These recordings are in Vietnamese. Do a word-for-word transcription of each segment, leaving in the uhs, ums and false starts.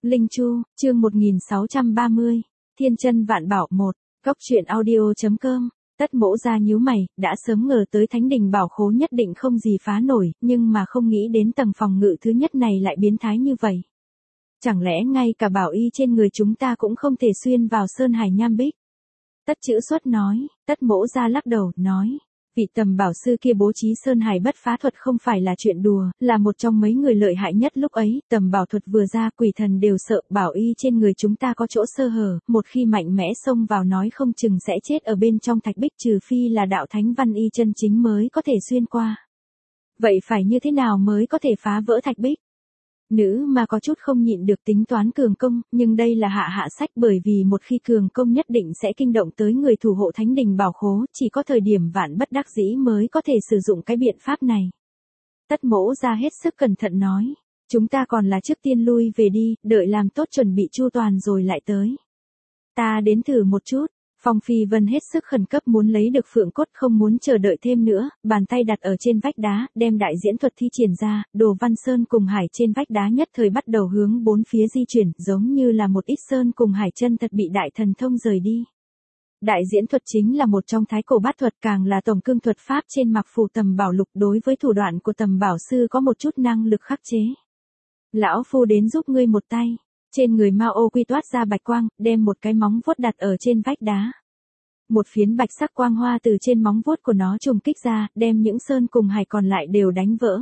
Linh Chu, chương một nghìn sáu trăm ba mươi, Thiên Chân Vạn Bảo một, Cốc truyện audio.com. Tất Mỗ Gia nhíu mày, đã sớm ngờ tới Thánh Đình Bảo Khố nhất định không gì phá nổi, nhưng mà không nghĩ đến tầng phòng ngự thứ nhất này lại biến thái như vậy. Chẳng lẽ ngay cả bảo y trên người chúng ta cũng không thể xuyên vào sơn hải nham bích? Tất Chữ Xuất nói. Tất Mỗ Gia lắc đầu, nói. Vị tầm bảo sư kia bố trí sơn hải bất phá thuật không phải là chuyện đùa, là một trong mấy người lợi hại nhất lúc ấy, tầm bảo thuật vừa ra quỷ thần đều sợ, bảo y trên người chúng ta có chỗ sơ hở, một khi mạnh mẽ xông vào nói không chừng sẽ chết ở bên trong thạch bích, trừ phi là đạo thánh văn y chân chính mới có thể xuyên qua. Vậy phải như thế nào mới có thể phá vỡ thạch bích? Nữ mà có chút không nhịn được tính toán cường công, nhưng đây là hạ hạ sách, bởi vì một khi cường công nhất định sẽ kinh động tới người thủ hộ Thánh Đình Bảo Khố, chỉ có thời điểm vạn bất đắc dĩ mới có thể sử dụng cái biện pháp này. Tất Mỗ Gia hết sức cẩn thận nói, chúng ta còn là trước tiên lui về đi, đợi làm tốt chuẩn bị chu toàn rồi lại tới. Ta đến thử một chút. Phong Phi Vân hết sức khẩn cấp muốn lấy được phượng cốt, không muốn chờ đợi thêm nữa, bàn tay đặt ở trên vách đá, đem đại diễn thuật thi triển ra, Đồ Văn Sơn cùng hải trên vách đá nhất thời bắt đầu hướng bốn phía di chuyển, giống như là một ít sơn cùng hải chân thật bị đại thần thông rời đi. Đại diễn thuật chính là một trong thái cổ bát thuật, càng là tổng cương thuật pháp trên mặc phù tầm bảo lục, đối với thủ đoạn của tầm bảo sư có một chút năng lực khắc chế. Lão Phu đến giúp ngươi một tay. Trên người Mao Quy toát ra bạch quang, đem một cái móng vuốt đặt ở trên vách đá. Một phiến bạch sắc quang hoa từ trên móng vuốt của nó trùng kích ra, đem những sơn cùng hải còn lại đều đánh vỡ.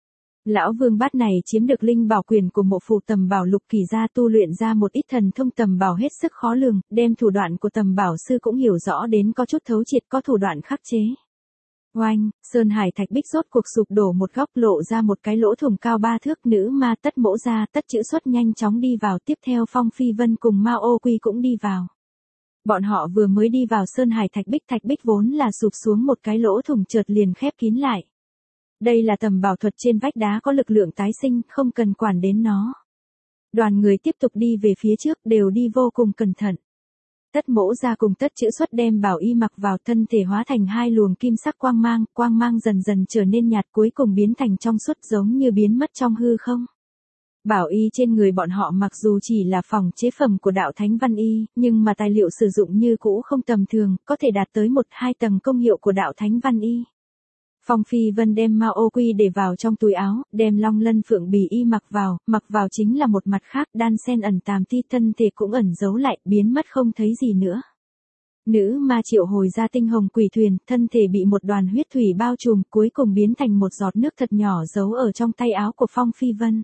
Lão Vương Bát này chiếm được linh bảo quyền của mộ phù tầm bảo lục kỳ gia, tu luyện ra một ít thần thông tầm bảo hết sức khó lường, đem thủ đoạn của tầm bảo sư cũng hiểu rõ đến có chút thấu triệt, có thủ đoạn khắc chế. Oanh, sơn hải thạch bích rốt cuộc sụp đổ một góc, lộ ra một cái lỗ thủng cao ba thước. Nữ ma Tất Mỗ Gia, Tất Chữ Xuất nhanh chóng đi vào, tiếp theo Phong Phi Vân cùng Mao Quy cũng đi vào. Bọn họ vừa mới đi vào sơn hải thạch bích, thạch bích vốn là sụp xuống một cái lỗ thủng chợt liền khép kín lại. Đây là tầm bảo thuật trên vách đá có lực lượng tái sinh, không cần quản đến nó. Đoàn người tiếp tục đi về phía trước, đều đi vô cùng cẩn thận. Tất Mỗ Gia cùng Tất Chữ Xuất đem bảo y mặc vào, thân thể hóa thành hai luồng kim sắc quang mang, quang mang dần dần trở nên nhạt, cuối cùng biến thành trong suốt, giống như biến mất trong hư không. Bảo y trên người bọn họ mặc dù chỉ là phòng chế phẩm của đạo thánh văn y, nhưng mà tài liệu sử dụng như cũ không tầm thường, có thể đạt tới một hai tầng công hiệu của đạo thánh văn y. Phong Phi Vân đem Mao Quy để vào trong túi áo, đem Long Lân Phượng Bì y mặc vào, mặc vào chính là một mặt khác, đan sen ẩn tàm ti, thân thể cũng ẩn giấu lại, biến mất không thấy gì nữa. Nữ ma triệu hồi ra tinh hồng quỷ thuyền, thân thể bị một đoàn huyết thủy bao trùm, cuối cùng biến thành một giọt nước thật nhỏ giấu ở trong tay áo của Phong Phi Vân.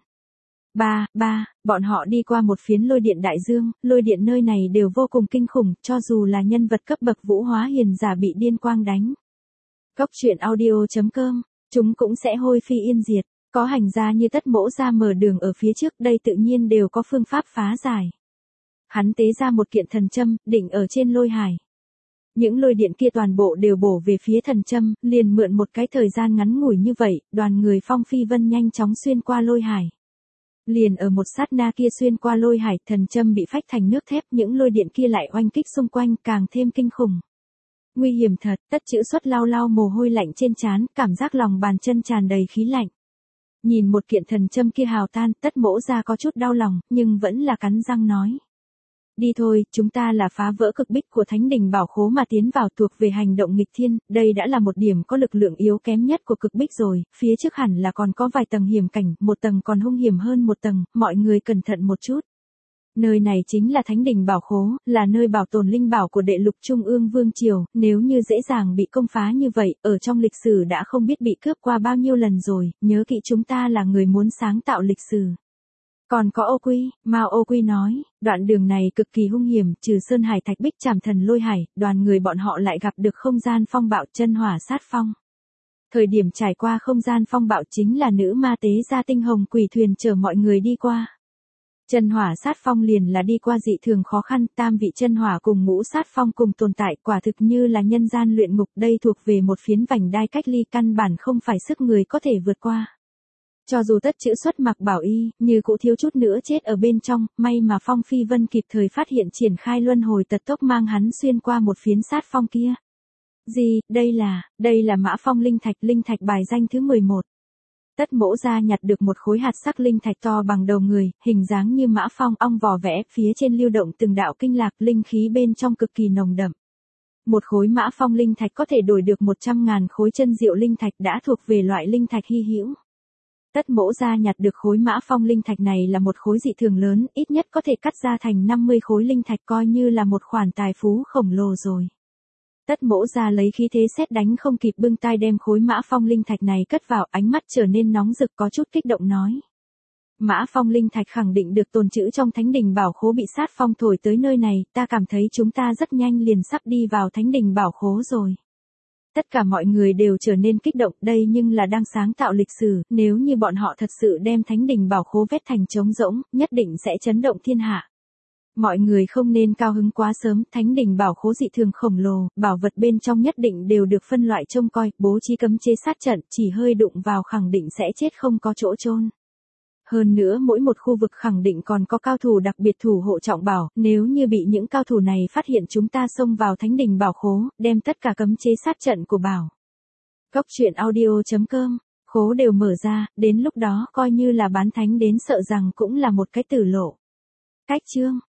Ba, ba, bọn họ đi qua một phiến lôi điện đại dương, lôi điện nơi này đều vô cùng kinh khủng, cho dù là nhân vật cấp bậc vũ hóa hiền giả bị điên quang đánh. Cốc truyện audio.com, chúng cũng sẽ hôi phi yên diệt, có hành gia như Tất Mỗ Gia mở đường ở phía trước, đây tự nhiên đều có phương pháp phá giải. Hắn tế ra một kiện thần châm, định ở trên lôi hải. Những lôi điện kia toàn bộ đều bổ về phía thần châm, liền mượn một cái thời gian ngắn ngủi như vậy, đoàn người Phong Phi Vân nhanh chóng xuyên qua lôi hải. Liền ở một sát na kia xuyên qua lôi hải, thần châm bị phách thành nước thép, những lôi điện kia lại oanh kích xung quanh, càng thêm kinh khủng. Nguy hiểm thật. Tất Chữ Xuất lau lau mồ hôi lạnh trên trán, cảm giác lòng bàn chân tràn đầy khí lạnh. Nhìn một kiện thần châm kia hào tan, Tất Mỗ Gia có chút đau lòng, nhưng vẫn là cắn răng nói. Đi thôi, chúng ta là phá vỡ cực bích của Thánh Đình Bảo Khố mà tiến vào, thuộc về hành động nghịch thiên, đây đã là một điểm có lực lượng yếu kém nhất của cực bích rồi, phía trước hẳn là còn có vài tầng hiểm cảnh, một tầng còn hung hiểm hơn một tầng, mọi người cẩn thận một chút. Nơi này chính là Thánh Đình Bảo Khố, là nơi bảo tồn linh bảo của đệ lục Trung ương Vương Triều, nếu như dễ dàng bị công phá như vậy, ở trong lịch sử đã không biết bị cướp qua bao nhiêu lần rồi, nhớ kỹ chúng ta là người muốn sáng tạo lịch sử. Còn có Ô Quy, Mao Ô Quy nói, đoạn đường này cực kỳ hung hiểm, trừ sơn hải thạch bích trảm thần lôi hải, đoàn người bọn họ lại gặp được không gian phong bạo, chân hỏa sát phong. Thời điểm trải qua không gian phong bạo chính là nữ ma tế ra tinh hồng quỷ thuyền chở mọi người đi qua. Chân hỏa sát phong liền là đi qua dị thường khó khăn, tam vị chân hỏa cùng ngũ sát phong cùng tồn tại, quả thực như là nhân gian luyện ngục, đây thuộc về một phiến vành đai cách ly, căn bản không phải sức người có thể vượt qua. Cho dù Tất Chữ Xuất mặc bảo y, như cũ thiếu chút nữa chết ở bên trong, may mà Phong Phi Vân kịp thời phát hiện, triển khai luân hồi tật tốc mang hắn xuyên qua một phiến sát phong kia. Gì, đây là, đây là Mã Phong linh thạch, linh thạch bài danh thứ mười một. Tất Mỗ Gia nhặt được một khối hạt sắc linh thạch to bằng đầu người, hình dáng như mã phong ong vò vẽ, phía trên lưu động từng đạo kinh lạc, linh khí bên trong cực kỳ nồng đậm. Một khối mã phong linh thạch có thể đổi được một trăm ngàn khối chân diệu linh thạch, đã thuộc về loại linh thạch hy hữu. Tất Mỗ Gia nhặt được khối mã phong linh thạch này là một khối dị thường lớn, ít nhất có thể cắt ra thành năm mươi khối linh thạch, coi như là một khoản tài phú khổng lồ rồi. Tất Mỗ Gia lấy khí thế sét đánh không kịp bưng tay đem khối mã phong linh thạch này cất vào, ánh mắt trở nên nóng rực, có chút kích động nói. Mã phong linh thạch khẳng định được tồn trữ trong thánh đình bảo khố bị sát phong thổi tới nơi này, ta cảm thấy chúng ta rất nhanh liền sắp đi vào thánh đình bảo khố rồi. Tất cả mọi người đều trở nên kích động, đây nhưng là đang sáng tạo lịch sử, nếu như bọn họ thật sự đem thánh đình bảo khố vét thành trống rỗng, nhất định sẽ chấn động thiên hạ. Mọi người không nên cao hứng quá sớm, thánh đình bảo khố dị thường khổng lồ, bảo vật bên trong nhất định đều được phân loại trông coi, bố trí cấm chế sát trận, chỉ hơi đụng vào khẳng định sẽ chết không có chỗ chôn. Hơn nữa mỗi một khu vực khẳng định còn có cao thủ đặc biệt thủ hộ trọng bảo, nếu như bị những cao thủ này phát hiện chúng ta xông vào thánh đình bảo khố, đem tất cả cấm chế sát trận của bảo. Cốc truyện audio chấm com, khố đều mở ra, đến lúc đó coi như là bán thánh đến sợ rằng cũng là một cái tử lộ. Cách chương